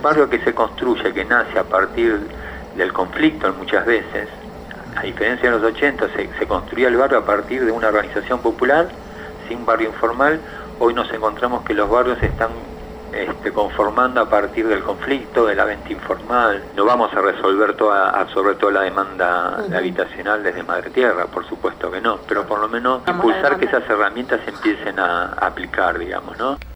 barrio que se construye, que nace a partir del conflicto muchas veces, a diferencia de los 80, se construía el barrio a partir de una organización popular, sin barrio informal. Hoy nos encontramos que los barrios se están conformando a partir del conflicto, de la venta informal. No vamos a resolver sobre todo la demanda habitacional desde Madre Tierra, por supuesto que no, pero por lo menos impulsar que esas herramientas se empiecen a aplicar, digamos, ¿no?